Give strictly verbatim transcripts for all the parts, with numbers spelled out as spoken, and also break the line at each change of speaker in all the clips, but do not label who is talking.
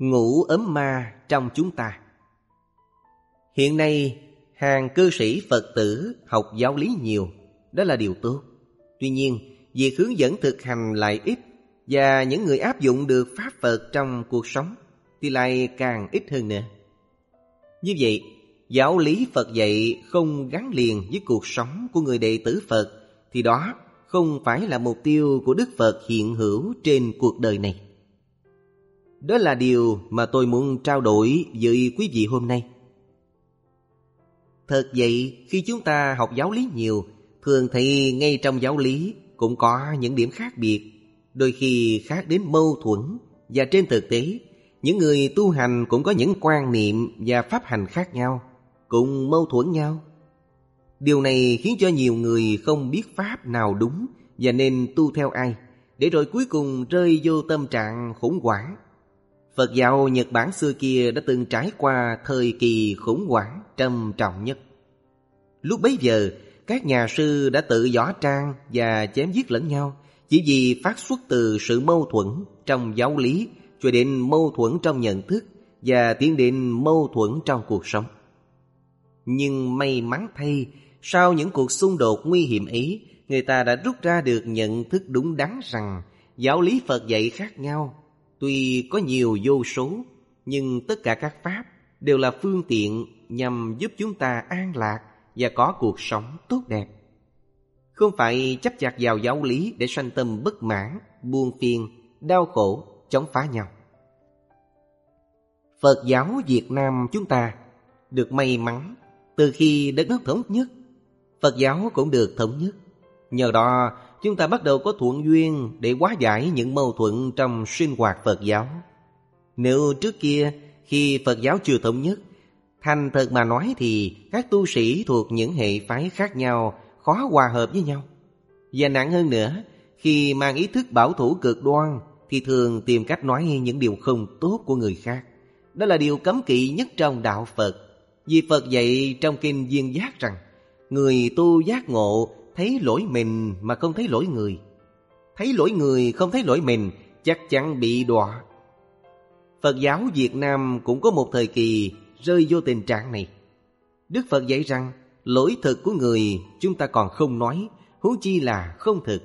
ngủ ấm ma trong chúng ta. Hiện nay, hàng cư sĩ Phật tử học giáo lý nhiều, đó là điều tốt. Tuy nhiên, việc hướng dẫn thực hành lại ít, và những người áp dụng được Pháp Phật trong cuộc sống thì lại càng ít hơn nữa. Như vậy, giáo lý Phật dạy không gắn liền với cuộc sống của người đệ tử Phật, thì đó không phải là mục tiêu của Đức Phật hiện hữu trên cuộc đời này. Đó là điều mà tôi muốn trao đổi với quý vị hôm nay. Thật vậy, khi chúng ta học giáo lý nhiều, thường thì ngay trong giáo lý cũng có những điểm khác biệt, đôi khi khác đến mâu thuẫn, và trên thực tế, những người tu hành cũng có những quan niệm và pháp hành khác nhau, cũng mâu thuẫn nhau. Điều này khiến cho nhiều người không biết pháp nào đúng và nên tu theo ai, để rồi cuối cùng rơi vô tâm trạng khủng hoảng. Phật giáo Nhật Bản xưa kia đã từng trải qua thời kỳ khủng hoảng trầm trọng nhất. Lúc bấy giờ, các nhà sư đã tự võ trang và chém giết lẫn nhau, chỉ vì phát xuất từ sự mâu thuẫn trong giáo lý cho đến mâu thuẫn trong nhận thức và tiến đến mâu thuẫn trong cuộc sống. Nhưng may mắn thay, sau những cuộc xung đột nguy hiểm ấy, người ta đã rút ra được nhận thức đúng đắn rằng giáo lý Phật dạy khác nhau. Tuy có nhiều vô số, nhưng tất cả các pháp đều là phương tiện nhằm giúp chúng ta an lạc và có cuộc sống tốt đẹp. Không phải chấp chặt vào giáo lý để sanh tâm bất mãn, buồn phiền, đau khổ, chống phá nhau. Phật giáo Việt Nam chúng ta được may mắn từ khi đất nước thống nhất, Phật giáo cũng được thống nhất. Nhờ đó chúng ta bắt đầu có thuận duyên để hóa giải những mâu thuẫn trong sinh hoạt Phật giáo. Nếu trước kia khi Phật giáo chưa thống nhất, thành thật mà nói thì các tu sĩ thuộc những hệ phái khác nhau khó hòa hợp với nhau. Và nặng hơn nữa, khi mang ý thức bảo thủ cực đoan thì thường tìm cách nói những điều không tốt của người khác. Đó là điều cấm kỵ nhất trong đạo Phật. Vì Phật dạy trong kinh Viên Giác rằng người tu giác ngộ thấy lỗi mình mà không thấy lỗi người, thấy lỗi người không thấy lỗi mình, chắc chắn bị đọa. Phật giáo Việt Nam cũng có một thời kỳ rơi vô tình trạng này. Đức Phật dạy rằng lỗi thực của người chúng ta còn không nói, huống chi là không thực.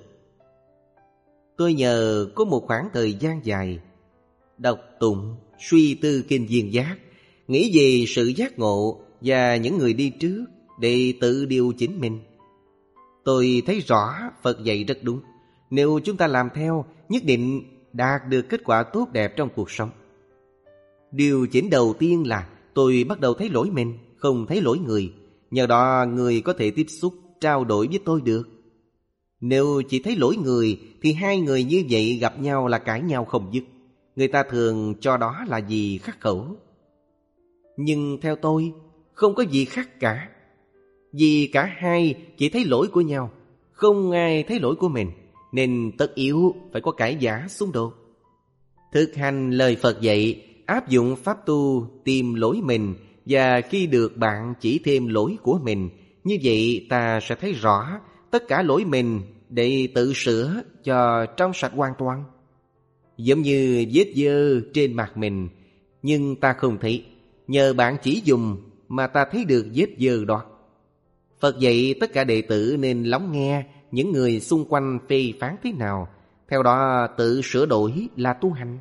Tôi nhờ có một khoảng thời gian dài đọc tụng, suy tư kinh Viên Giác, nghĩ về sự giác ngộ và những người đi trước để tự điều chỉnh mình. Tôi thấy rõ Phật dạy rất đúng. Nếu chúng ta làm theo, nhất định đạt được kết quả tốt đẹp trong cuộc sống. Điều chỉnh đầu tiên là tôi bắt đầu thấy lỗi mình, không thấy lỗi người. Nhờ đó người có thể tiếp xúc, trao đổi với tôi được. Nếu chỉ thấy lỗi người thì hai người như vậy gặp nhau là cãi nhau không dứt. Người ta thường cho đó là gì khắc khẩu. Nhưng theo tôi, không có gì khác cả. Vì cả hai chỉ thấy lỗi của nhau, không ai thấy lỗi của mình, nên tất yếu phải có cãi vã xung đột. Thực hành lời Phật dạy, áp dụng pháp tu tìm lỗi mình, và khi được bạn chỉ thêm lỗi của mình, như vậy ta sẽ thấy rõ tất cả lỗi mình để tự sửa cho trong sạch hoàn toàn. Giống như vết dơ trên mặt mình, nhưng ta không thấy, nhờ bạn chỉ dùng mà ta thấy được vết dơ đó. Phật dạy tất cả đệ tử nên lắng nghe những người xung quanh phê phán thế nào, theo đó tự sửa đổi là tu hành.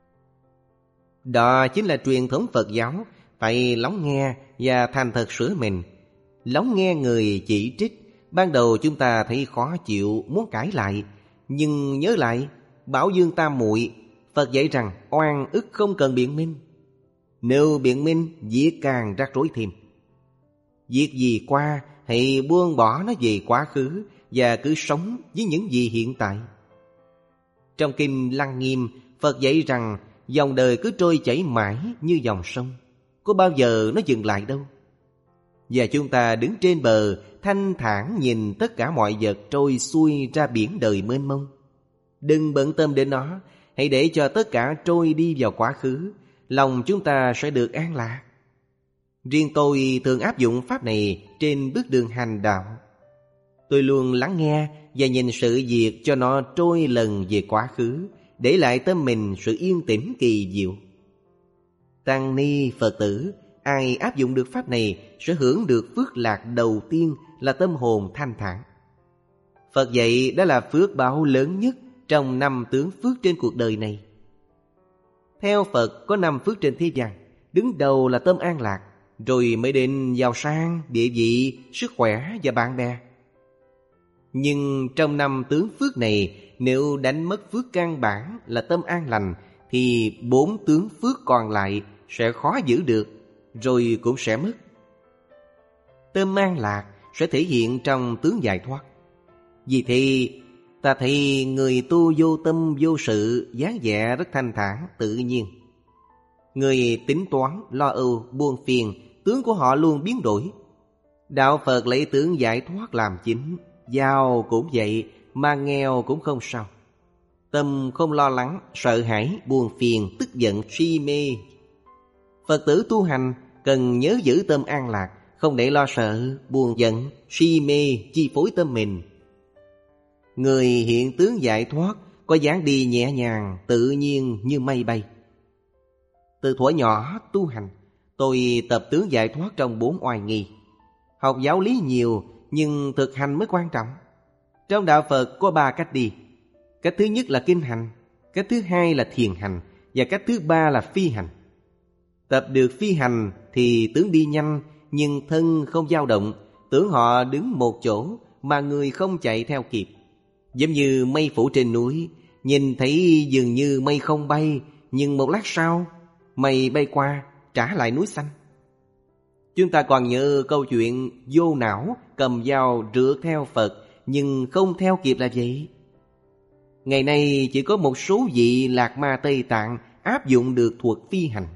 Đó chính là truyền thống Phật giáo, phải lắng nghe và thành thật sửa mình. Lắng nghe người chỉ trích, ban đầu chúng ta thấy khó chịu, muốn cãi lại, nhưng nhớ lại Bảo Dương Tam Muội, Phật dạy rằng oan ức không cần biện minh. Nếu biện minh, việc càng rắc rối thêm. Việc gì qua, hãy buông bỏ nó về quá khứ và cứ sống với những gì hiện tại. Trong kinh Lăng Nghiêm, Phật dạy rằng dòng đời cứ trôi chảy mãi như dòng sông, có bao giờ nó dừng lại đâu. Và chúng ta đứng trên bờ thanh thản nhìn tất cả mọi vật trôi xuôi ra biển đời mênh mông. Đừng bận tâm đến nó, hãy để cho tất cả trôi đi vào quá khứ, lòng chúng ta sẽ được an lạc. Riêng tôi thường áp dụng pháp này trên bước đường hành đạo. Tôi luôn lắng nghe và nhìn sự việc cho nó trôi lần về quá khứ, để lại tâm mình sự yên tĩnh kỳ diệu. Tăng ni Phật tử, ai áp dụng được pháp này sẽ hưởng được phước lạc đầu tiên là tâm hồn thanh thản. Phật dạy đó là phước báo lớn nhất trong năm tướng phước trên cuộc đời này. Theo Phật có năm phước trên thế gian, đứng đầu là tâm an lạc, rồi mới đến giàu sang, địa vị, sức khỏe và bạn bè. Nhưng trong năm tướng phước này, nếu đánh mất phước căn bản là tâm an lành, thì bốn tướng phước còn lại sẽ khó giữ được, rồi cũng sẽ mất. Tâm an lạc sẽ thể hiện trong tướng giải thoát. Vì thế, ta thấy người tu vô tâm vô sự, dáng vẻ rất thanh thản, tự nhiên. Người tính toán, lo âu, buồn phiền, tướng của họ luôn biến đổi. Đạo Phật lấy tướng giải thoát làm chính, giàu cũng vậy, mà nghèo cũng không sao. Tâm không lo lắng, sợ hãi, buồn phiền, tức giận, si mê. Phật tử tu hành cần nhớ giữ tâm an lạc, không để lo sợ, buồn giận, si mê chi phối tâm mình. Người hiện tướng giải thoát có dáng đi nhẹ nhàng, tự nhiên như mây bay. Từ thuở nhỏ tu hành, tôi tập tướng giải thoát trong bốn oai nghi. Học giáo lý nhiều, nhưng thực hành mới quan trọng. Trong đạo Phật có ba cách đi. Cách thứ nhất là kinh hành, cách thứ hai là thiền hành, và cách thứ ba là phi hành. Tập được phi hành thì tướng đi nhanh, nhưng thân không dao động. Tưởng họ đứng một chỗ mà người không chạy theo kịp. Giống như mây phủ trên núi, nhìn thấy dường như mây không bay, nhưng một lát sau mây bay qua, trả lại núi xanh. Chúng ta còn nhớ câu chuyện vô não cầm dao rượt theo Phật, nhưng không theo kịp là vậy. Ngày nay chỉ có một số vị lạc ma Tây Tạng áp dụng được thuật phi hành.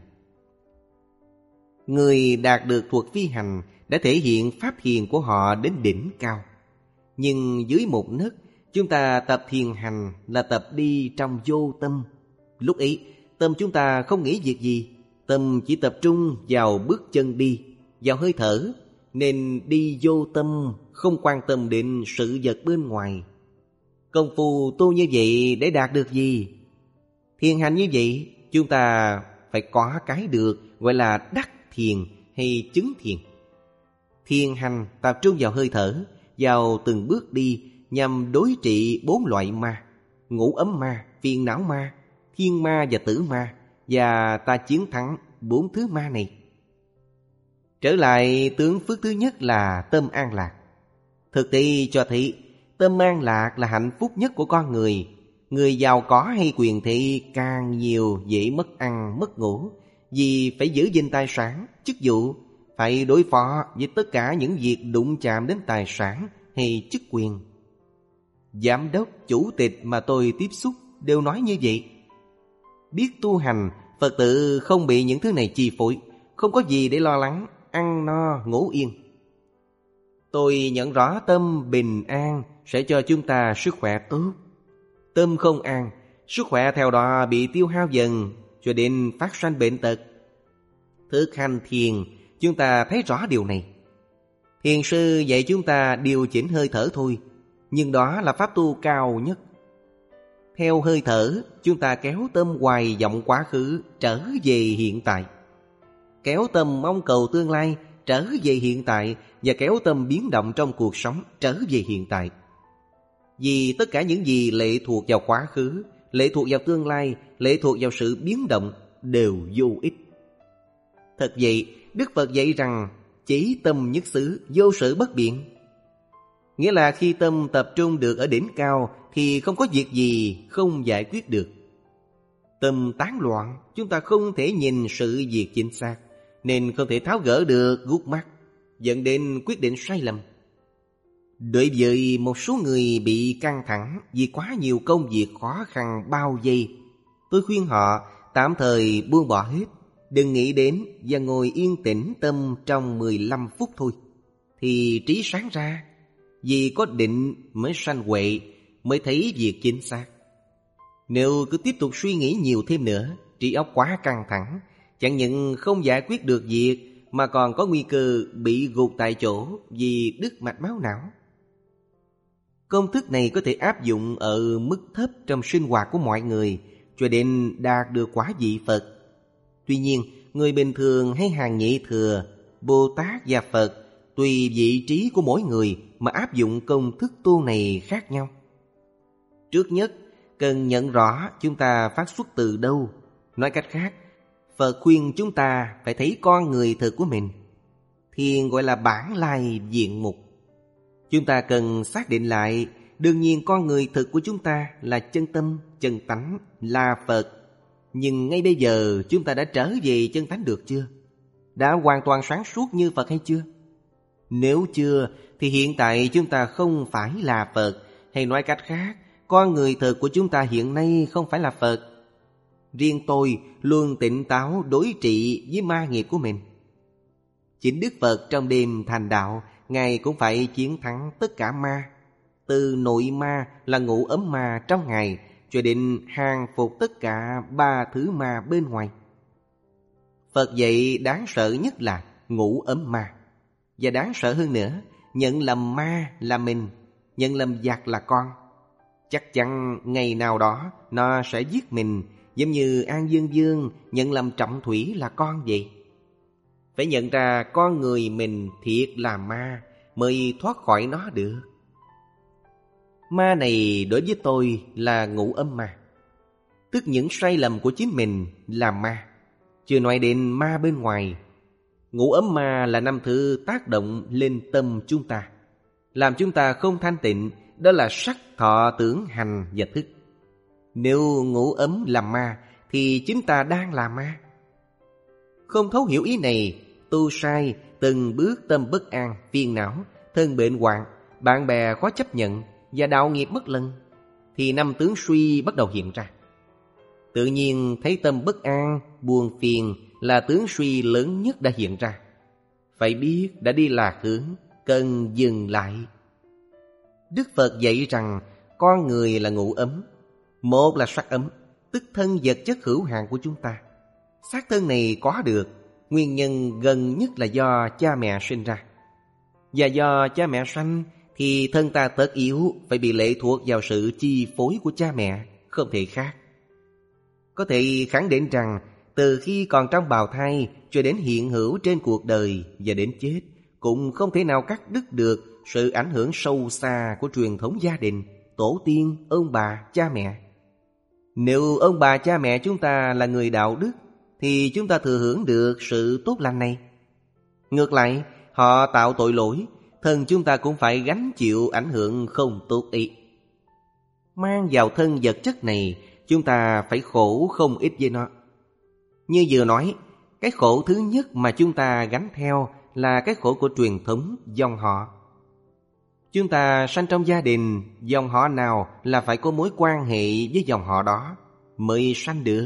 Người đạt được thuật phi hành đã thể hiện pháp thiền của họ đến đỉnh cao. Nhưng dưới một nấc, chúng ta tập thiền hành là tập đi trong vô tâm. Lúc ấy, tâm chúng ta không nghĩ việc gì, tâm chỉ tập trung vào bước chân đi, vào hơi thở, nên đi vô tâm, không quan tâm đến sự vật bên ngoài. Công phu tu như vậy để đạt được gì? Thiền hành như vậy, chúng ta phải có cái được gọi là đắc thiền hay chứng thiền. Thiền hành tập trung vào hơi thở, vào từng bước đi, nhằm đối trị bốn loại ma: ngũ ấm ma, phiền não ma, thiên ma và tử ma, và ta chiến thắng bốn thứ ma này. Trở lại tướng phước thứ nhất là tâm an lạc. Thực tế cho thấy tâm an lạc là hạnh phúc nhất của con người. Người giàu có hay quyền thế càng nhiều dễ mất ăn mất ngủ, vì phải giữ gìn tài sản, chức vụ, phải đối phó với tất cả những việc đụng chạm đến tài sản hay chức quyền. Giám đốc, chủ tịch mà tôi tiếp xúc đều nói như vậy. Biết tu hành, Phật tử không bị những thứ này chi phối, không có gì để lo lắng, ăn no ngủ yên. Tôi nhận rõ tâm bình an sẽ cho chúng ta sức khỏe tốt. Tâm không an, sức khỏe theo đó bị tiêu hao dần, cho đến phát sanh bệnh tật. Thực hành thiền, chúng ta thấy rõ điều này. Thiền sư dạy chúng ta điều chỉnh hơi thở thôi, nhưng đó là pháp tu cao nhất. Theo hơi thở, chúng ta kéo tâm hoài vọng quá khứ trở về hiện tại, kéo tâm mong cầu tương lai trở về hiện tại, và kéo tâm biến động trong cuộc sống trở về hiện tại. Vì tất cả những gì lệ thuộc vào quá khứ, lệ thuộc vào tương lai, lệ thuộc vào sự biến động đều vô ích. Thật vậy, Đức Phật dạy rằng chí tâm nhất xứ, vô sự bất biện. Nghĩa là khi tâm tập trung được ở đỉnh cao thì không có việc gì không giải quyết được. Tâm tán loạn, chúng ta không thể nhìn sự việc chính xác, nên không thể tháo gỡ được gút mắt, dẫn đến quyết định sai lầm. Đối với một số người bị căng thẳng vì quá nhiều công việc khó khăn bao vây, tôi khuyên họ tạm thời buông bỏ hết, đừng nghĩ đến, và ngồi yên tĩnh tâm trong mười lăm phút thôi, thì trí sáng ra. Vì có định mới sanh huệ, mới thấy việc chính xác. Nếu cứ tiếp tục suy nghĩ nhiều thêm nữa, trí óc quá căng thẳng, chẳng những không giải quyết được việc, mà còn có nguy cơ bị gục tại chỗ vì đứt mạch máu não. Công thức này có thể áp dụng ở mức thấp trong sinh hoạt của mọi người, cho đến đạt được quả vị Phật. Tuy nhiên, người bình thường hay hàng nhị thừa, Bồ Tát và Phật tùy vị trí của mỗi người mà áp dụng công thức tu này khác nhau. Trước nhất, cần nhận rõ chúng ta phát xuất từ đâu. Nói cách khác, Phật khuyên chúng ta phải thấy con người thực của mình. Thiền gọi là bản lai diện mục. Chúng ta cần xác định lại, đương nhiên con người thực của chúng ta là chân tâm, chân tánh, là Phật. Nhưng ngay bây giờ chúng ta đã trở về chân tánh được chưa? Đã hoàn toàn sáng suốt như Phật hay chưa? Nếu chưa, thì hiện tại chúng ta không phải là Phật. Hay nói cách khác, con người thực của chúng ta hiện nay không phải là Phật. Riêng tôi luôn tỉnh táo đối trị với ma nghiệp của mình. Chính Đức Phật trong đêm thành đạo, Ngài cũng phải chiến thắng tất cả ma. Từ nội ma là ngũ ấm ma trong Ngài, cho đến hàng phục tất cả ba thứ ma bên ngoài. Phật dạy đáng sợ nhất là ngũ ấm ma. Và đáng sợ hơn nữa, nhận lầm ma là mình, nhận lầm giặc là con. Chắc chắn ngày nào đó nó sẽ giết mình, giống như An Dương Dương nhận lầm Trọng Thủy là con vậy. Phải nhận ra con người mình thiệt là ma mới thoát khỏi nó được. Ma này đối với tôi là ngũ âm ma, tức những sai lầm của chính mình là ma, chưa nói đến ma bên ngoài. Ngũ ấm ma là năm thứ tác động lên tâm chúng ta, làm chúng ta không thanh tịnh, đó là sắc, thọ, tưởng, hành và thức. Nếu ngũ ấm là ma thì chúng ta đang là ma. Không thấu hiểu ý này, tu sai, từng bước tâm bất an, phiền não, thân bệnh hoạn, bạn bè khó chấp nhận và đạo nghiệp bất lân, thì năm tướng suy bắt đầu hiện ra. Tự nhiên thấy tâm bất an, buồn phiền là tướng suy lớn nhất đã hiện ra. Phải biết đã đi lạc hướng, cần dừng lại. Đức Phật dạy rằng con người là ngũ ấm. Một là sắc ấm, tức thân vật chất hữu hạn của chúng ta. Xác thân này có được, nguyên nhân gần nhất là do cha mẹ sinh ra. Và do cha mẹ sanh thì thân ta tất yếu phải bị lệ thuộc vào sự chi phối của cha mẹ, không thể khác. Có thể khẳng định rằng từ khi còn trong bào thai cho đến hiện hữu trên cuộc đời và đến chết, cũng không thể nào cắt đứt được sự ảnh hưởng sâu xa của truyền thống gia đình, tổ tiên, ông bà, cha mẹ. Nếu ông bà cha mẹ chúng ta là người đạo đức thì chúng ta thừa hưởng được sự tốt lành này. Ngược lại, họ tạo tội lỗi, thân chúng ta cũng phải gánh chịu ảnh hưởng không tốt ý. Mang vào thân vật chất này, chúng ta phải khổ không ít với nó. Như vừa nói, cái khổ thứ nhất mà chúng ta gánh theo là cái khổ của truyền thống dòng họ. Chúng ta sanh trong gia đình, dòng họ nào là phải có mối quan hệ với dòng họ đó mới sanh được.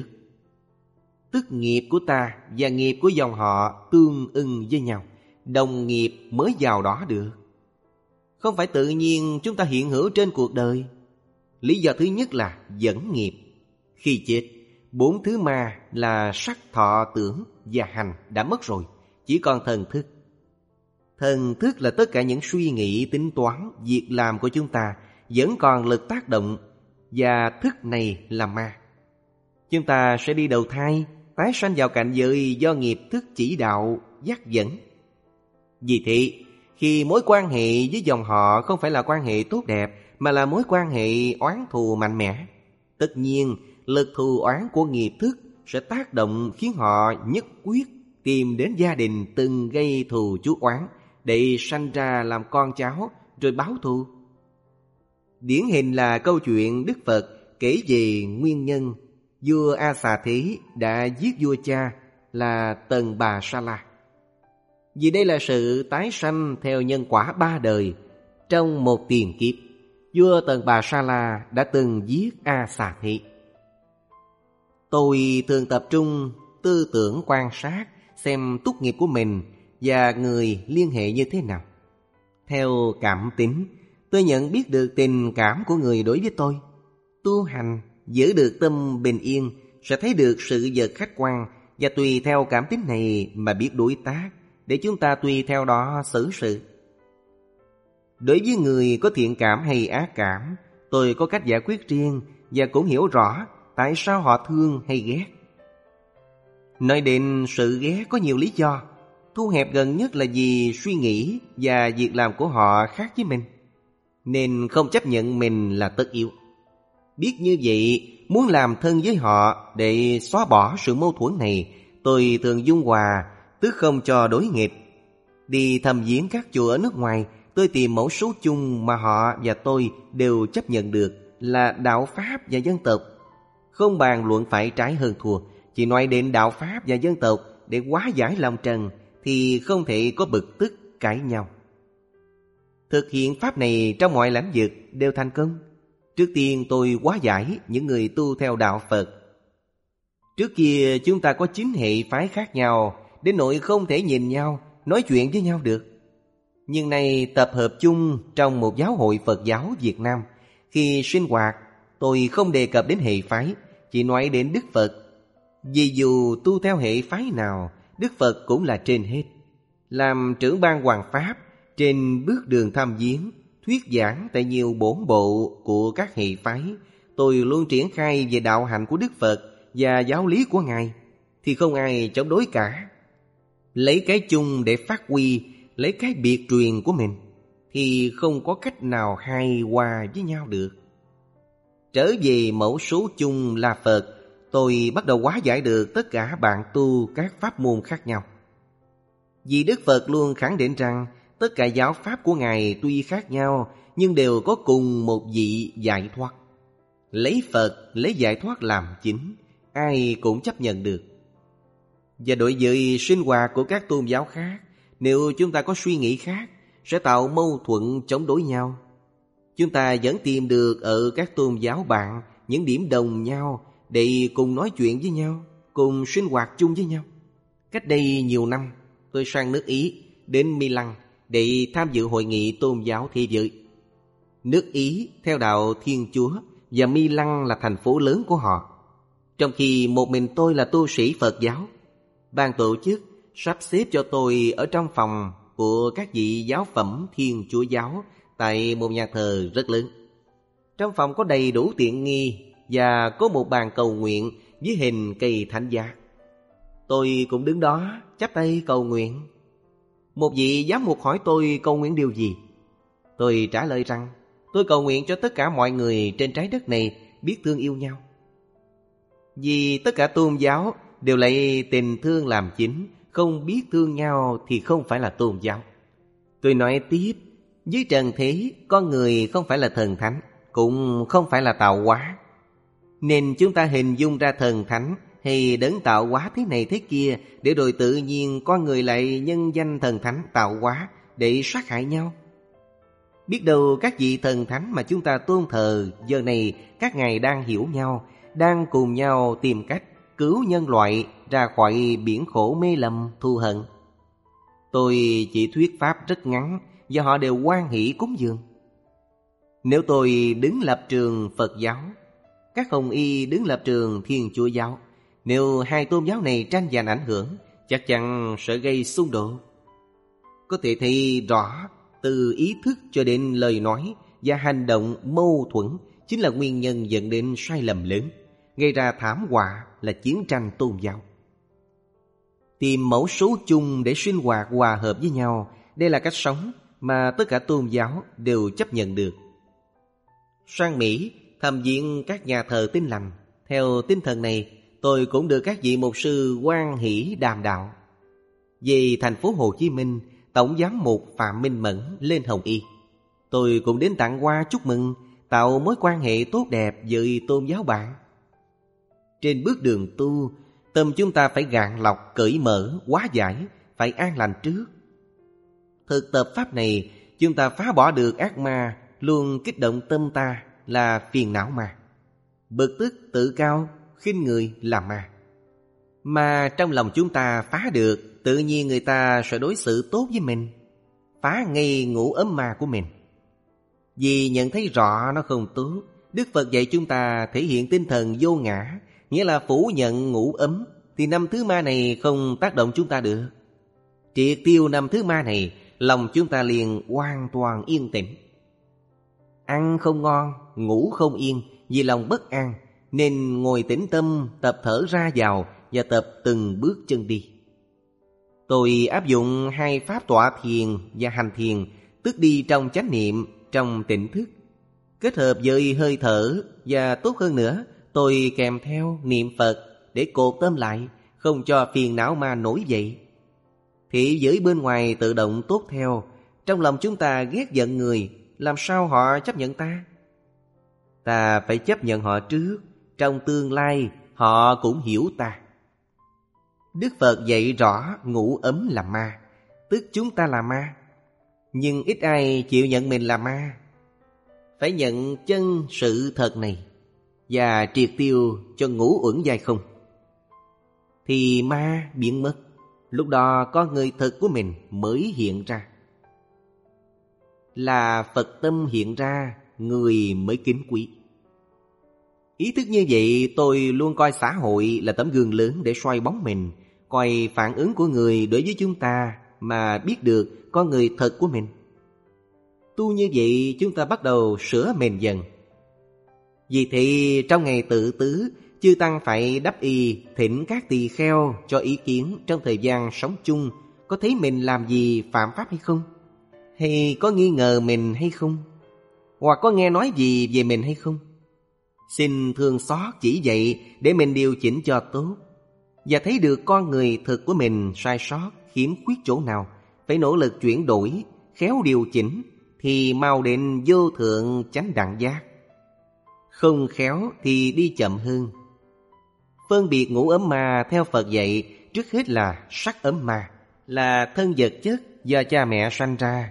Tức nghiệp của ta và nghiệp của dòng họ tương ưng với nhau, đồng nghiệp mới vào đó được. Không phải tự nhiên chúng ta hiện hữu trên cuộc đời. Lý do thứ nhất là dẫn nghiệp. Khi chết, bốn thứ ma là sắc, thọ, tưởng và hành đã mất rồi, chỉ còn thần thức. Thần thức là tất cả những suy nghĩ, tính toán, việc làm của chúng ta vẫn còn lực tác động, và thức này là ma. Chúng ta sẽ đi đầu thai, tái sanh vào cảnh giới do nghiệp thức chỉ đạo, dắt dẫn. Vì thế, khi mối quan hệ với dòng họ không phải là quan hệ tốt đẹp, mà là mối quan hệ oán thù mạnh mẽ, tất nhiên lực thù oán của nghiệp thức sẽ tác động khiến họ nhất quyết tìm đến gia đình từng gây thù chuốc oán để sanh ra làm con cháu rồi báo thù. Điển hình là câu chuyện Đức Phật kể về nguyên nhân vua A Xà Thế đã giết vua cha là Tần Bà Sa La. Vì đây là sự tái sanh theo nhân quả ba đời. Trong một tiền kiếp, vua Tần Bà Sa La đã từng giết A Xà Thế. Tôi thường tập trung tư tưởng quan sát xem túc nghiệp của mình và người liên hệ như thế nào. Theo cảm tính, tôi nhận biết được tình cảm của người đối với tôi. Tu hành, giữ được tâm bình yên, sẽ thấy được sự vật khách quan, và tùy theo cảm tính này mà biết đối tác, để chúng ta tùy theo đó xử sự. Đối với người có thiện cảm hay ác cảm, tôi có cách giải quyết riêng và cũng hiểu rõ tại sao họ thương hay ghét. Nói đến sự ghét có nhiều lý do. Thu hẹp gần nhất là vì suy nghĩ và việc làm của họ khác với mình, nên không chấp nhận mình là tất yếu. Biết như vậy, muốn làm thân với họ để xóa bỏ sự mâu thuẫn này, tôi thường dung hòa, tức không cho đối nghịch. Đi thăm viếng các chùa ở nước ngoài, tôi tìm mẫu số chung mà họ và tôi đều chấp nhận được là đạo Pháp và dân tộc. Không bàn luận phải trái hơn thua, chỉ nói đến đạo Pháp và dân tộc để hóa giải lòng trần thì không thể có bực tức cãi nhau. Thực hiện pháp này trong mọi lĩnh vực đều thành công. Trước tiên tôi hóa giải những người tu theo đạo Phật. Trước kia chúng ta có chín hệ phái khác nhau, đến nỗi không thể nhìn nhau, nói chuyện với nhau được. Nhưng nay tập hợp chung trong một giáo hội Phật giáo Việt Nam, khi sinh hoạt tôi không đề cập đến hệ phái, chỉ nói đến Đức Phật. Vì dù tu theo hệ phái nào, Đức Phật cũng là trên hết. Làm trưởng ban Hoàng Pháp, trên bước đường thăm viếng, thuyết giảng tại nhiều bổn bộ của các hệ phái, tôi luôn triển khai về đạo hạnh của Đức Phật và giáo lý của Ngài, thì không ai chống đối cả. Lấy cái chung để phát huy, lấy cái biệt truyền của mình, thì không có cách nào hài hòa với nhau được. Trở về mẫu số chung là Phật, tôi bắt đầu hóa giải được tất cả bạn tu các pháp môn khác nhau. Vì Đức Phật luôn khẳng định rằng tất cả giáo pháp của Ngài tuy khác nhau nhưng đều có cùng một vị giải thoát. Lấy Phật, lấy giải thoát làm chính, ai cũng chấp nhận được. Và đối với sinh hoạt của các tôn giáo khác, nếu chúng ta có suy nghĩ khác, sẽ tạo mâu thuẫn chống đối nhau. Chúng ta vẫn tìm được ở các tôn giáo bạn những điểm đồng nhau để cùng nói chuyện với nhau, cùng sinh hoạt chung với nhau. Cách đây nhiều năm, tôi sang nước Ý, đến Milan để tham dự hội nghị tôn giáo thế giới. Nước Ý theo đạo Thiên Chúa và Milan là thành phố lớn của họ. Trong khi một mình tôi là tu sĩ Phật giáo, ban tổ chức sắp xếp cho tôi ở trong phòng của các vị giáo phẩm Thiên Chúa giáo tại một nhà thờ rất lớn. Trong phòng có đầy đủ tiện nghi và có một bàn cầu nguyện với hình cây thánh giá. Tôi cũng đứng đó chắp tay cầu nguyện. Một vị giám mục hỏi tôi cầu nguyện điều gì. Tôi trả lời rằng tôi cầu nguyện cho tất cả mọi người trên trái đất này biết thương yêu nhau. Vì tất cả tôn giáo đều lấy tình thương làm chính, không biết thương nhau thì không phải là tôn giáo. Tôi nói tiếp, dưới trần thế, con người không phải là thần thánh, cũng không phải là tạo hóa. Nên chúng ta hình dung ra thần thánh hay đấng tạo hóa thế này thế kia, để rồi tự nhiên con người lại nhân danh thần thánh tạo hóa để sát hại nhau. Biết đâu các vị thần thánh mà chúng ta tôn thờ, giờ này các ngài đang hiểu nhau, đang cùng nhau tìm cách cứu nhân loại ra khỏi biển khổ mê lầm thù hận. Tôi chỉ thuyết pháp rất ngắn và họ đều hoan hỷ cúng dường. Nếu tôi đứng lập trường Phật giáo, các hồng y đứng lập trường Thiên Chúa giáo, nếu hai tôn giáo này tranh giành ảnh hưởng, chắc chắn sẽ gây xung đột. Có thể thấy rõ từ ý thức cho đến lời nói và hành động mâu thuẫn chính là nguyên nhân dẫn đến sai lầm lớn, gây ra thảm họa là chiến tranh tôn giáo. Tìm mẫu số chung để sinh hoạt hòa hợp với nhau, đây là cách sống mà tất cả tôn giáo đều chấp nhận được. Sang Mỹ thăm viếng các nhà thờ Tin Lành, theo tinh thần này tôi cũng được các vị mục sư hoan hỷ đàm đạo. Về thành phố Hồ Chí Minh, Tổng giám mục Phạm Minh Mẫn lên Hồng Y, tôi cũng đến tặng hoa chúc mừng, tạo mối quan hệ tốt đẹp với tôn giáo bạn. Trên bước đường tu, tâm chúng ta phải gạn lọc, cởi mở, hóa giải, phải an lành trước. Thực tập pháp này, chúng ta phá bỏ được ác ma luôn kích động tâm ta là phiền não ma. Bực tức, tự cao, khinh người là ma. Mà trong lòng chúng ta phá được, tự nhiên người ta sẽ đối xử tốt với mình, phá ngay ngũ ấm ma của mình. Vì nhận thấy rõ nó không tốt, Đức Phật dạy chúng ta thể hiện tinh thần vô ngã, nghĩa là phủ nhận ngũ ấm, thì năm thứ ma này không tác động chúng ta được. Triệt tiêu năm thứ ma này, lòng chúng ta liền hoàn toàn yên tĩnh. Ăn không ngon, ngủ không yên, vì lòng bất an, nên ngồi tĩnh tâm tập thở ra vào và tập từng bước chân đi. Tôi áp dụng hai pháp tọa thiền và hành thiền, tức đi trong chánh niệm, trong tỉnh thức, kết hợp với hơi thở, và tốt hơn nữa, tôi kèm theo niệm Phật để cột tâm lại, không cho phiền não ma nổi dậy. Thế giới bên ngoài tự động tốt theo. Trong lòng chúng ta ghét giận người, làm sao họ chấp nhận ta? Ta phải chấp nhận họ trước, trong tương lai họ cũng hiểu ta. Đức Phật dạy rõ ngủ ấm là ma, tức chúng ta là ma. Nhưng ít ai chịu nhận mình là ma. Phải nhận chân sự thật này và triệt tiêu cho ngũ uẩn dài không, thì ma biến mất. Lúc đó con người thật của mình mới hiện ra. Là Phật tâm hiện ra, người mới kính quý. Ý thức như vậy, tôi luôn coi xã hội là tấm gương lớn để soi bóng mình, coi phản ứng của người đối với chúng ta mà biết được con người thật của mình. Tu như vậy, chúng ta bắt đầu sửa mình dần. Vì thế trong ngày tự tứ, chư tăng phải đắp y thỉnh các tỳ kheo cho ý kiến trong thời gian sống chung, có thấy mình làm gì phạm pháp hay không, hay có nghi ngờ mình hay không, hoặc có nghe nói gì về mình hay không. Xin thương xót chỉ dạy để mình điều chỉnh cho tốt, và thấy được con người thực của mình sai sót, khiếm khuyết chỗ nào, phải nỗ lực chuyển đổi, khéo điều chỉnh, thì mau đến vô thượng chánh đẳng giác. Không khéo thì đi chậm hơn. Phân biệt ngũ ấm ma theo Phật dạy, trước hết là sắc ấm ma, là thân vật chất do cha mẹ sanh ra.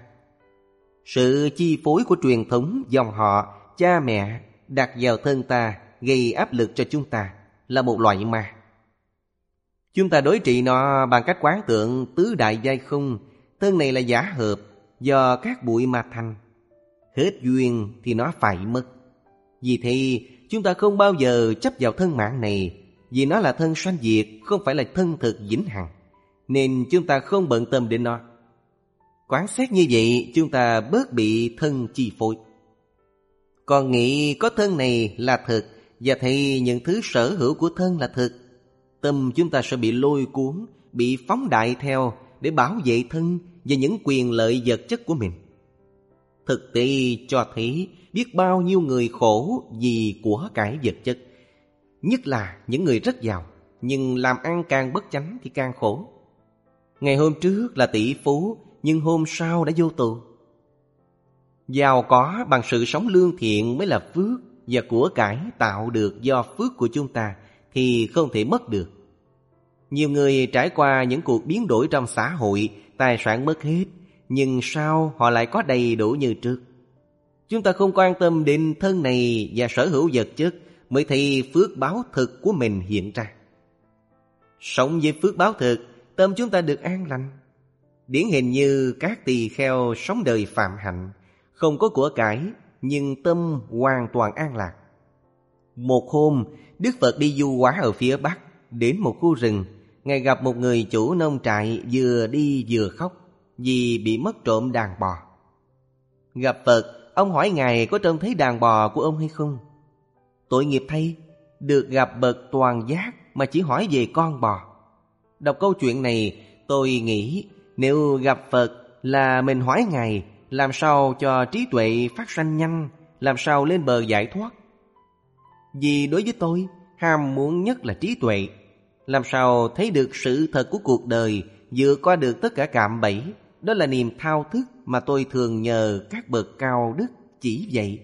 Sự chi phối của truyền thống dòng họ, cha mẹ đặt vào thân ta, gây áp lực cho chúng ta, là một loại ma. Chúng ta đối trị nó bằng cách quán tượng tứ đại giai không. Thân này là giả hợp, do các bụi mà thành. Hết duyên thì nó phải mất. Vì thế chúng ta không bao giờ chấp vào thân mạng này, vì nó là thân sanh diệt, không phải là thân thực vĩnh hằng, nên chúng ta không bận tâm đến nó. Quán xét như vậy, chúng ta bớt bị thân chi phối. Còn nghĩ có thân này là thực, và thấy những thứ sở hữu của thân là thực, tâm chúng ta sẽ bị lôi cuốn, bị phóng đại theo để bảo vệ thân và những quyền lợi vật chất của mình. Thực tế cho thấy biết bao nhiêu người khổ vì của cải vật chất, nhất là những người rất giàu, nhưng làm ăn càng bất chánh thì càng khổ. Ngày hôm trước là tỷ phú, nhưng hôm sau đã vô tù. Giàu có bằng sự sống lương thiện mới là phước, và của cải tạo được do phước của chúng ta thì không thể mất được. Nhiều người trải qua những cuộc biến đổi trong xã hội, tài sản mất hết, nhưng sau họ lại có đầy đủ như trước. Chúng ta không quan tâm đến thân này và sở hữu vật chất, mới thấy phước báo thực của mình hiện ra. Sống với phước báo thực, tâm chúng ta được an lành. Điển hình như các tỳ kheo sống đời phạm hạnh, không có của cải, nhưng tâm hoàn toàn an lạc. Một hôm, Đức Phật đi du hóa ở phía Bắc, đến một khu rừng. Ngài gặp một người chủ nông trại vừa đi vừa khóc vì bị mất trộm đàn bò. Gặp Phật, ông hỏi Ngài có trông thấy đàn bò của ông hay không. Tội nghiệp thay, được gặp bậc toàn giác mà chỉ hỏi về con bò. Đọc câu chuyện này, tôi nghĩ nếu gặp Phật là mình hỏi Ngài làm sao cho trí tuệ phát sanh nhanh, làm sao lên bờ giải thoát. Vì đối với tôi, ham muốn nhất là trí tuệ. Làm sao thấy được sự thật của cuộc đời, vượt qua được tất cả cạm bẫy, đó là niềm thao thức mà tôi thường nhờ các bậc cao đức chỉ dạy.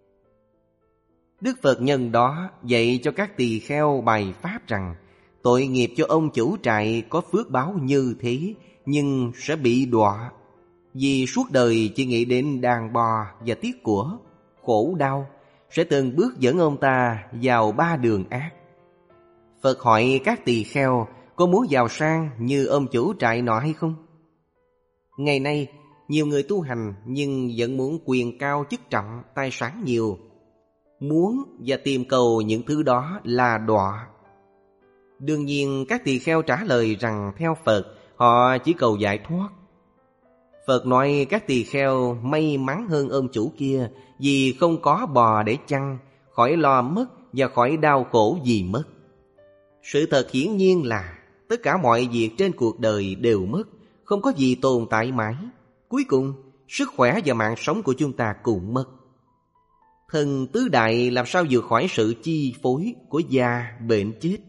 Đức Phật nhân đó dạy cho các tỳ kheo bài pháp rằng tội nghiệp cho ông chủ trại có phước báo như thế, nhưng sẽ bị đọa, vì suốt đời chỉ nghĩ đến đàn bò và tiếc của, khổ đau, sẽ từng bước dẫn ông ta vào ba đường ác. Phật hỏi các tỳ kheo có muốn giàu sang như ông chủ trại nọ hay không? Ngày nay, nhiều người tu hành nhưng vẫn muốn quyền cao chức trọng, tài sản nhiều. Muốn và tìm cầu những thứ đó là đọa. Đương nhiên các tỳ kheo trả lời rằng theo Phật, họ chỉ cầu giải thoát. Phật nói các tỳ kheo may mắn hơn ông chủ kia vì không có bò để chăn, khỏi lo mất và khỏi đau khổ vì mất. Sự thật hiển nhiên là tất cả mọi việc trên cuộc đời đều mất, không có gì tồn tại mãi. Cuối cùng, sức khỏe và mạng sống của chúng ta cũng mất. Thân tứ đại làm sao vượt khỏi sự chi phối của già, bệnh, chết.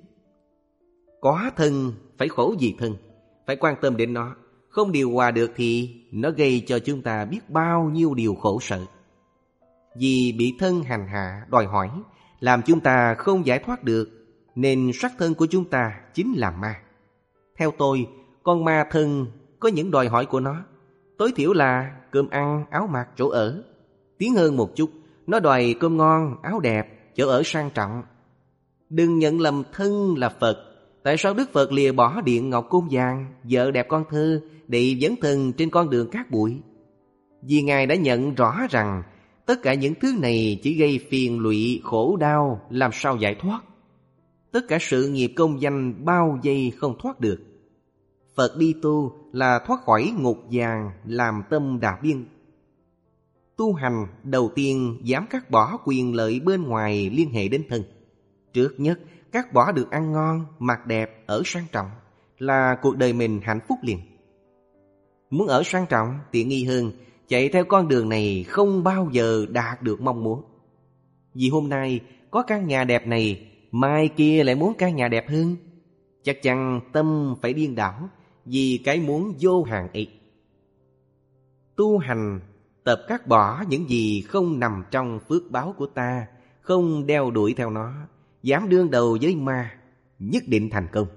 Có thân, phải khổ vì thân, phải quan tâm đến nó. Không điều hòa được thì nó gây cho chúng ta biết bao nhiêu điều khổ sở. Vì bị thân hành hạ, đòi hỏi, làm chúng ta không giải thoát được, nên sắc thân của chúng ta chính là ma. Theo tôi, con ma thân có những đòi hỏi của nó. Tối thiểu là cơm ăn, áo mặc, chỗ ở. Tiến hơn một chút, nó đòi cơm ngon, áo đẹp, chỗ ở sang trọng. Đừng nhận lầm thân là Phật. Tại sao Đức Phật lìa bỏ điện ngọc côn vàng, vợ đẹp con thơ để dấn thân trên con đường cát bụi? Vì Ngài đã nhận rõ rằng tất cả những thứ này chỉ gây phiền lụy, khổ đau, làm sao giải thoát. Tất cả sự nghiệp công danh bao vây không thoát được. Phật đi tu là thoát khỏi ngục vàng, làm tâm đà biên. Tu hành đầu tiên dám cắt bỏ quyền lợi bên ngoài liên hệ đến thân. Trước nhất, cắt bỏ được ăn ngon, mặc đẹp, ở sang trọng là cuộc đời mình hạnh phúc liền. Muốn ở sang trọng, tiện nghi hơn, chạy theo con đường này không bao giờ đạt được mong muốn. Vì hôm nay có căn nhà đẹp này, mai kia lại muốn căn nhà đẹp hơn. Chắc chắn tâm phải điên đảo vì cái muốn vô hạn ấy. Tu hành tập cắt bỏ những gì không nằm trong phước báo của ta, không đeo đuổi theo nó, dám đương đầu với ma, nhất định thành công.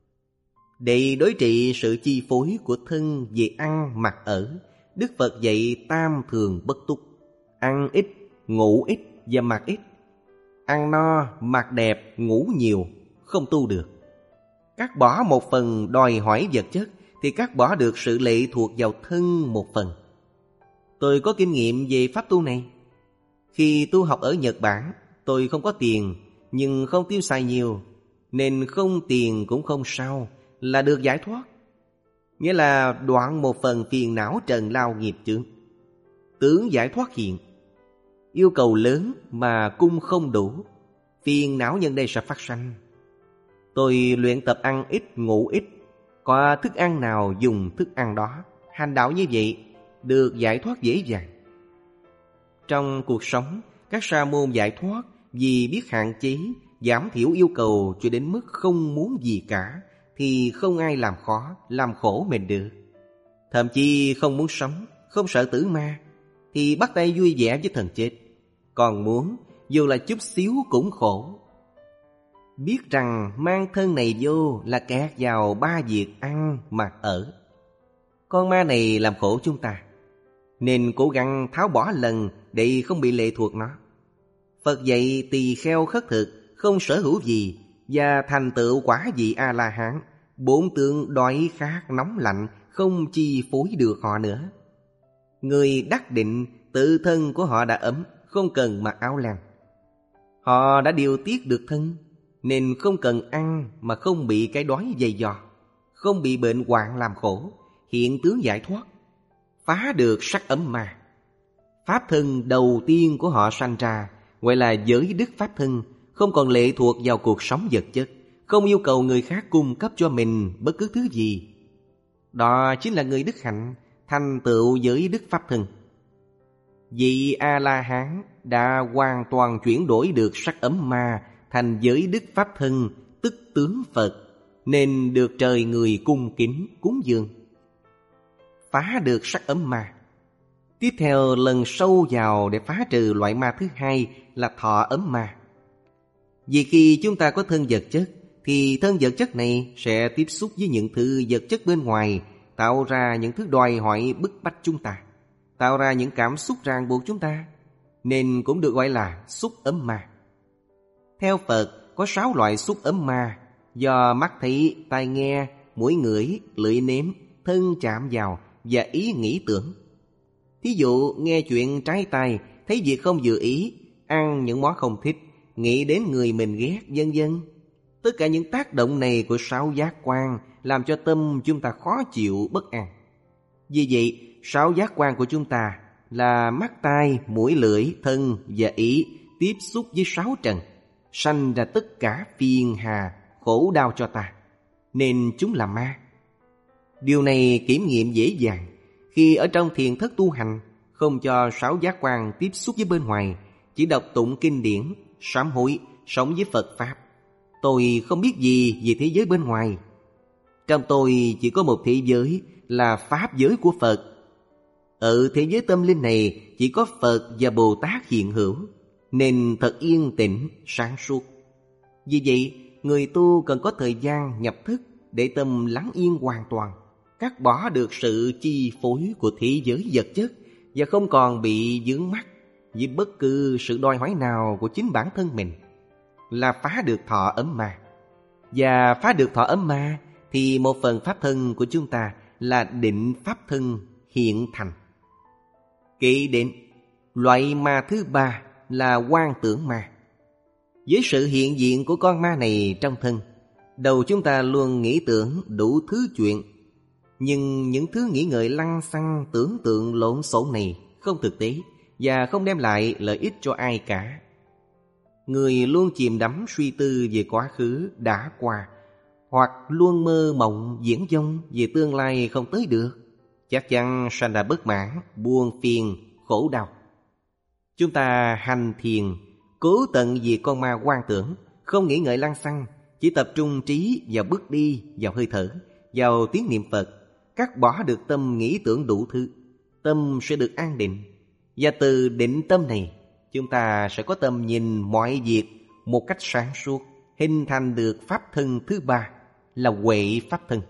Để đối trị sự chi phối của thân về ăn mặc ở, Đức Phật dạy tam thường bất túc: ăn ít, ngủ ít và mặc ít. Ăn no, mặc đẹp, ngủ nhiều, không tu được. Cắt bỏ một phần đòi hỏi vật chất thì cắt bỏ được sự lệ thuộc vào thân một phần. Tôi có kinh nghiệm về pháp tu này. Khi tu học ở Nhật Bản, tôi không có tiền, nhưng không tiêu xài nhiều, nên không tiền cũng không sao, là được giải thoát. Nghĩa là đoạn một phần phiền não trần lao nghiệp chướng. Tướng giải thoát hiện. Yêu cầu lớn mà cung không đủ, phiền não nhân đây sẽ phát sanh. Tôi luyện tập ăn ít, ngủ ít, có thức ăn nào dùng thức ăn đó. Hành đạo như vậy được giải thoát dễ dàng. Trong cuộc sống, các sa môn giải thoát vì biết hạn chế, giảm thiểu yêu cầu cho đến mức không muốn gì cả, thì không ai làm khó, làm khổ mình được. Thậm chí không muốn sống, không sợ tử ma, thì bắt tay vui vẻ với thần chết. Còn muốn, dù là chút xíu cũng khổ. Biết rằng mang thân này vô là kẹt vào ba việc ăn, mặc, ở. Con ma này làm khổ chúng ta, nên cố gắng tháo bỏ lần để không bị lệ thuộc nó. Phật dạy tỳ kheo khất thực, không sở hữu gì, và thành tựu quả vị A-la-hán. Bốn tướng đói khát nóng lạnh không chi phối được họ nữa. Người đắc định, tự thân của họ đã ấm, không cần mặc áo len. Họ đã điều tiết được thân, nên không cần ăn mà không bị cái đói dày dò, không bị bệnh hoạn làm khổ, hiện tướng giải thoát, phá được sắc ấm ma. Pháp thân đầu tiên của họ sanh ra gọi là giới đức pháp thân, không còn lệ thuộc vào cuộc sống vật chất, không yêu cầu người khác cung cấp cho mình bất cứ thứ gì. Đó chính là người đức hạnh, thành tựu giới đức pháp thân. Vị A-la-hán đã hoàn toàn chuyển đổi được sắc ấm ma thành giới đức pháp thân, tức tướng Phật, nên được trời người cung kính cúng dường. Phá được sắc ấm ma. Tiếp theo lần sâu vào để phá trừ loại ma thứ hai là thọ ấm ma. Vì khi chúng ta có thân vật chất, thì thân vật chất này sẽ tiếp xúc với những thứ vật chất bên ngoài, tạo ra những thứ đòi hỏi bức bách chúng ta, tạo ra những cảm xúc ràng buộc chúng ta, nên cũng được gọi là xúc ấm ma. Theo Phật, có sáu loại xúc ấm ma, do mắt thấy, tai nghe, mũi ngửi, lưỡi nếm, thân chạm vào và ý nghĩ tưởng. Thí dụ nghe chuyện trái tai, thấy việc không vừa ý, ăn những món không thích, nghĩ đến người mình ghét, vân vân. Tất cả những tác động này của sáu giác quan làm cho tâm chúng ta khó chịu, bất an. Vì vậy, sáu giác quan của chúng ta là mắt, tai, mũi, lưỡi, thân và ý tiếp xúc với sáu trần, sanh ra tất cả phiền hà, khổ đau cho ta, nên chúng là ma. Điều này kiểm nghiệm dễ dàng khi ở trong thiền thất tu hành, không cho sáu giác quan tiếp xúc với bên ngoài, chỉ đọc tụng kinh điển, sám hối, sống với Phật Pháp. Tôi không biết gì về thế giới bên ngoài. Trong tôi chỉ có một thế giới là Pháp giới của Phật. Ở thế giới tâm linh này chỉ có Phật và Bồ Tát hiện hữu, nên thật yên tĩnh, sáng suốt. Vì vậy, người tu cần có thời gian nhập thức để tâm lắng yên hoàn toàn, cắt bỏ được sự chi phối của thế giới vật chất và không còn bị vướng mắc với bất cứ sự đòi hỏi nào của chính bản thân mình, là phá được thọ ấm ma. Và phá được thọ ấm ma thì một phần pháp thân của chúng ta là định pháp thân hiện thành. Kể đến loại ma thứ ba là quan tưởng ma. Với sự hiện diện của con ma này trong thân, đầu chúng ta luôn nghĩ tưởng đủ thứ chuyện. Nhưng những thứ nghĩ ngợi lăng xăng, tưởng tượng lộn xộn này không thực tế và không đem lại lợi ích cho ai cả. Người luôn chìm đắm suy tư về quá khứ đã qua, hoặc luôn mơ mộng viễn vông về tương lai không tới được, chắc chắn sanh ra bất mãn, buồn phiền, khổ đau. Chúng ta hành thiền, cố tận diệt con ma quan tưởng, không nghĩ ngợi lăng xăng, chỉ tập trung trí vào bước đi, vào hơi thở, vào tiếng niệm Phật, cắt bỏ được tâm nghĩ tưởng đủ thứ. Tâm sẽ được an định, và từ định tâm này, chúng ta sẽ có tầm nhìn mọi việc một cách sáng suốt, hình thành được pháp thân thứ ba là huệ pháp thân.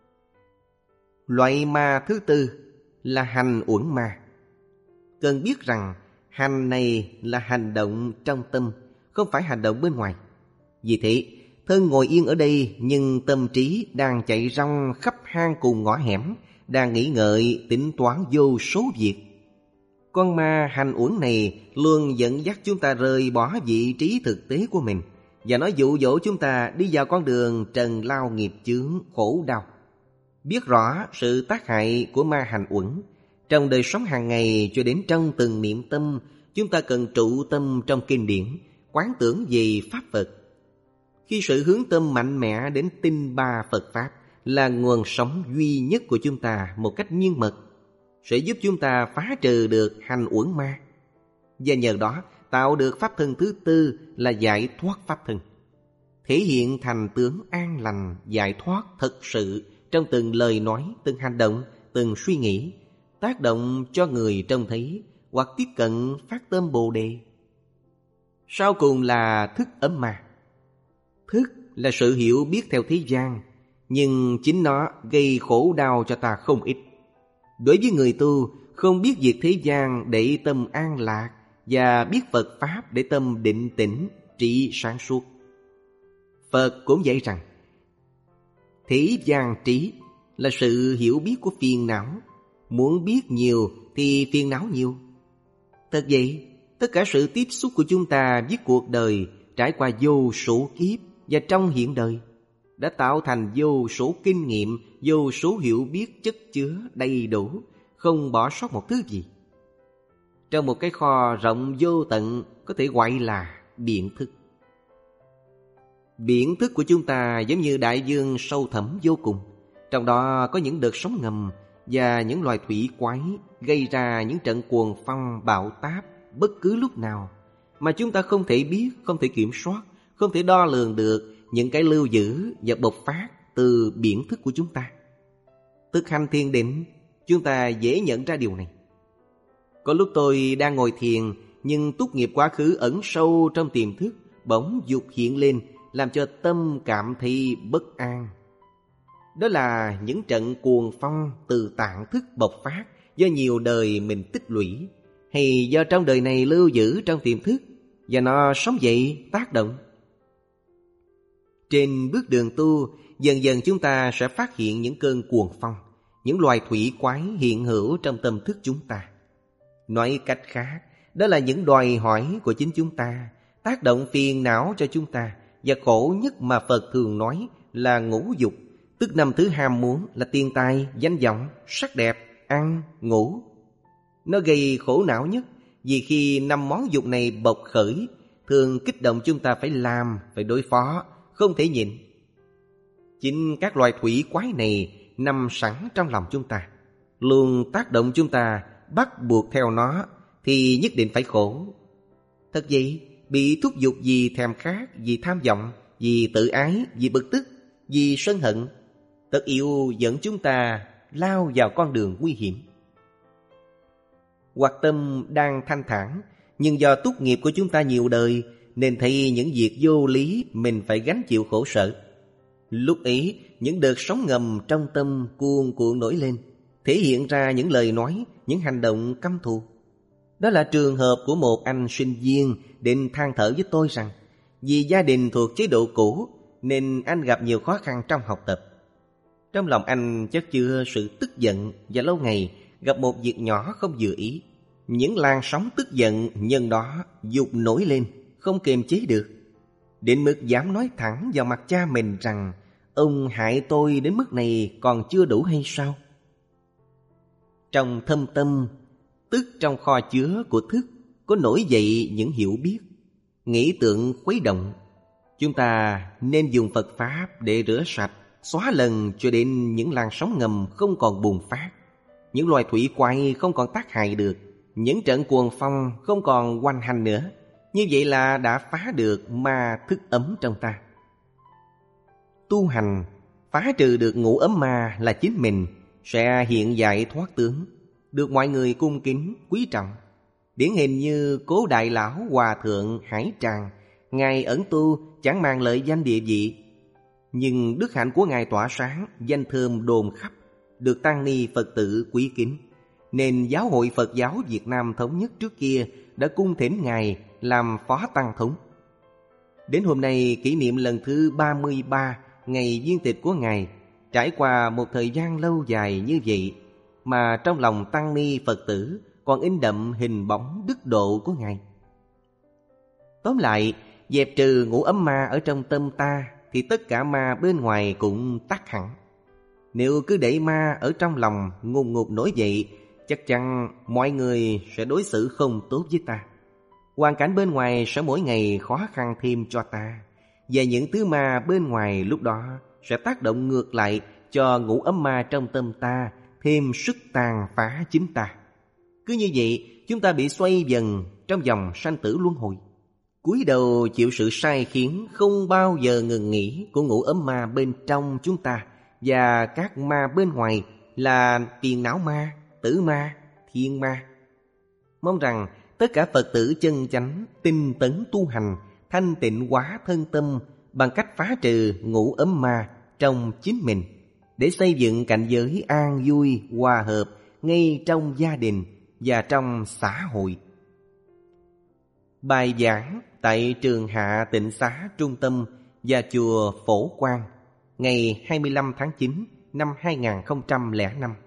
Loại ma thứ tư là hành uẩn ma. Cần biết rằng hành này là hành động trong tâm, không phải hành động bên ngoài. Vì thế, thân ngồi yên ở đây nhưng tâm trí đang chạy rong khắp hang cùng ngõ hẻm, đang nghĩ ngợi tính toán vô số việc. Con ma hành uẩn này luôn dẫn dắt chúng ta rời bỏ vị trí thực tế của mình, và nó dụ dỗ chúng ta đi vào con đường trần lao nghiệp chướng khổ đau. Biết rõ sự tác hại của ma hành uẩn, trong đời sống hàng ngày cho đến trong từng niệm tâm, chúng ta cần trụ tâm trong kinh điển, quán tưởng về Pháp Phật. Khi sự hướng tâm mạnh mẽ đến tinh ba Phật Pháp là nguồn sống duy nhất của chúng ta một cách nhiên mật, sẽ giúp chúng ta phá trừ được hành uẩn ma, và nhờ đó tạo được pháp thân thứ tư là giải thoát pháp thân, thể hiện thành tướng an lành, giải thoát thật sự trong từng lời nói, từng hành động, từng suy nghĩ, tác động cho người trông thấy hoặc tiếp cận phát tâm Bồ Đề. Sau cùng là thức ấm ma. Thức là sự hiểu biết theo thế gian, nhưng chính nó gây khổ đau cho ta không ít. Đối với người tu, không biết việc thế gian để tâm an lạc, và biết Phật Pháp để tâm định tĩnh, trí sáng suốt. Phật cũng dạy rằng thế gian trí là sự hiểu biết của phiền não. Muốn biết nhiều thì phiền não nhiều. Thật vậy, tất cả sự tiếp xúc của chúng ta với cuộc đời trải qua vô số kiếp và trong hiện đời đã tạo thành vô số kinh nghiệm, vô số hiểu biết chất chứa đầy đủ, không bỏ sót một thứ gì. Trong một cái kho rộng vô tận có thể gọi là biện thức. Biện thức của chúng ta giống như đại dương sâu thẳm vô cùng. Trong đó có những đợt sóng ngầm và những loài thủy quái gây ra những trận cuồng phong bão táp bất cứ lúc nào, mà chúng ta không thể biết, không thể kiểm soát, không thể đo lường được những cái lưu giữ và bộc phát từ biện thức của chúng ta. Thực hành thiền định, chúng ta dễ nhận ra điều này. Có lúc tôi đang ngồi thiền, nhưng túc nghiệp quá khứ ẩn sâu trong tiềm thức bỗng dục hiện lên, làm cho tâm cảm thấy bất an. Đó là những trận cuồng phong từ tạng thức bộc phát do nhiều đời mình tích lũy, hay do trong đời này lưu giữ trong tiềm thức, và nó sống dậy tác động. Trên bước đường tu, dần dần chúng ta sẽ phát hiện những cơn cuồng phong, những loài thủy quái hiện hữu trong tâm thức chúng ta. Nói cách khác, đó là những đòi hỏi của chính chúng ta, tác động phiền não cho chúng ta, và khổ nhất mà Phật thường nói là ngũ dục, tức năm thứ ham muốn là tiền tài, danh vọng, sắc đẹp, ăn, ngủ. Nó gây khổ não nhất vì khi năm món dục này bộc khởi, thường kích động chúng ta phải làm, phải đối phó, không thể nhịn. Chính các loài thủy quái này nằm sẵn trong lòng chúng ta, luôn tác động chúng ta bắt buộc theo nó thì nhất định phải khổ. Thật vậy, bị thúc giục vì thèm khát, vì tham vọng, vì tự ái, vì bực tức, vì sân hận, tất yếu dẫn chúng ta lao vào con đường nguy hiểm. Hoặc tâm đang thanh thản, nhưng do túc nghiệp của chúng ta nhiều đời nên thấy những việc vô lý mình phải gánh chịu khổ sở. Lúc ấy, những đợt sóng ngầm trong tâm cuồn cuộn nổi lên, thể hiện ra những lời nói, những hành động căm thù. Đó là trường hợp của một anh sinh viên đến than thở với tôi rằng vì gia đình thuộc chế độ cũ nên anh gặp nhiều khó khăn trong học tập. Trong lòng anh chất chứa sự tức giận và lâu ngày gặp một việc nhỏ không vừa ý. Những làn sóng tức giận nhân đó dục nổi lên, không kiềm chế được. Đến mức dám nói thẳng vào mặt cha mình rằng ông hại tôi đến mức này còn chưa đủ hay sao? Trong thâm tâm, tức trong kho chứa của thức, có nổi dậy những hiểu biết, nghĩ tượng khuấy động. Chúng ta nên dùng Phật Pháp để rửa sạch, xóa lần cho đến những làn sóng ngầm không còn bùng phát, những loài thủy quái không còn tác hại được, những trận cuồng phong không còn hoành hành nữa. Như vậy là đã phá được ma thức ấm trong ta. Tu hành, phá trừ được ngũ ấm ma là chính mình, sẽ hiện giải thoát tướng, được mọi người cung kính, quý trọng. Điển hình như Cố Đại Lão Hòa Thượng Hải Tràng, Ngài ẩn tu chẳng mang lợi danh địa vị, nhưng đức hạnh của Ngài tỏa sáng, danh thơm đồn khắp, được tăng ni Phật tử quý kính, nên Giáo hội Phật giáo Việt Nam Thống nhất trước kia đã cung thỉnh Ngài làm Phó Tăng Thống. Đến hôm nay kỷ niệm lần thứ ba mươi ba ngày viên tịch của Ngài, trải qua một thời gian lâu dài như vậy mà trong lòng tăng ni Phật tử còn in đậm hình bóng đức độ của Ngài. Tóm lại, dẹp trừ ngũ ấm ma ở trong tâm ta thì tất cả ma bên ngoài cũng tắt hẳn. Nếu cứ để ma ở trong lòng ngùn ngụt nổi dậy, chắc chắn mọi người sẽ đối xử không tốt với ta. Hoàn cảnh bên ngoài sẽ mỗi ngày khó khăn thêm cho ta, và những thứ ma bên ngoài lúc đó sẽ tác động ngược lại cho ngũ ấm ma trong tâm ta thêm sức tàn phá chính ta. Cứ như vậy, chúng ta bị xoay dần trong vòng sanh tử luân hồi, cúi đầu chịu sự sai khiến không bao giờ ngừng nghỉ của ngũ ấm ma bên trong chúng ta và các ma bên ngoài là phiền não ma, tử ma, thiên ma. Mong rằng tất cả Phật tử chân chánh tinh tấn tu hành, thanh tịnh hóa thân tâm bằng cách phá trừ ngũ ấm ma trong chính mình, để xây dựng cảnh giới an vui, hòa hợp ngay trong gia đình và trong xã hội. Bài giảng tại Trường Hạ Tịnh Xá Trung Tâm và Chùa Phổ Quang ngày hai mươi lăm tháng chín năm hai nghìn không trăm lẻ năm.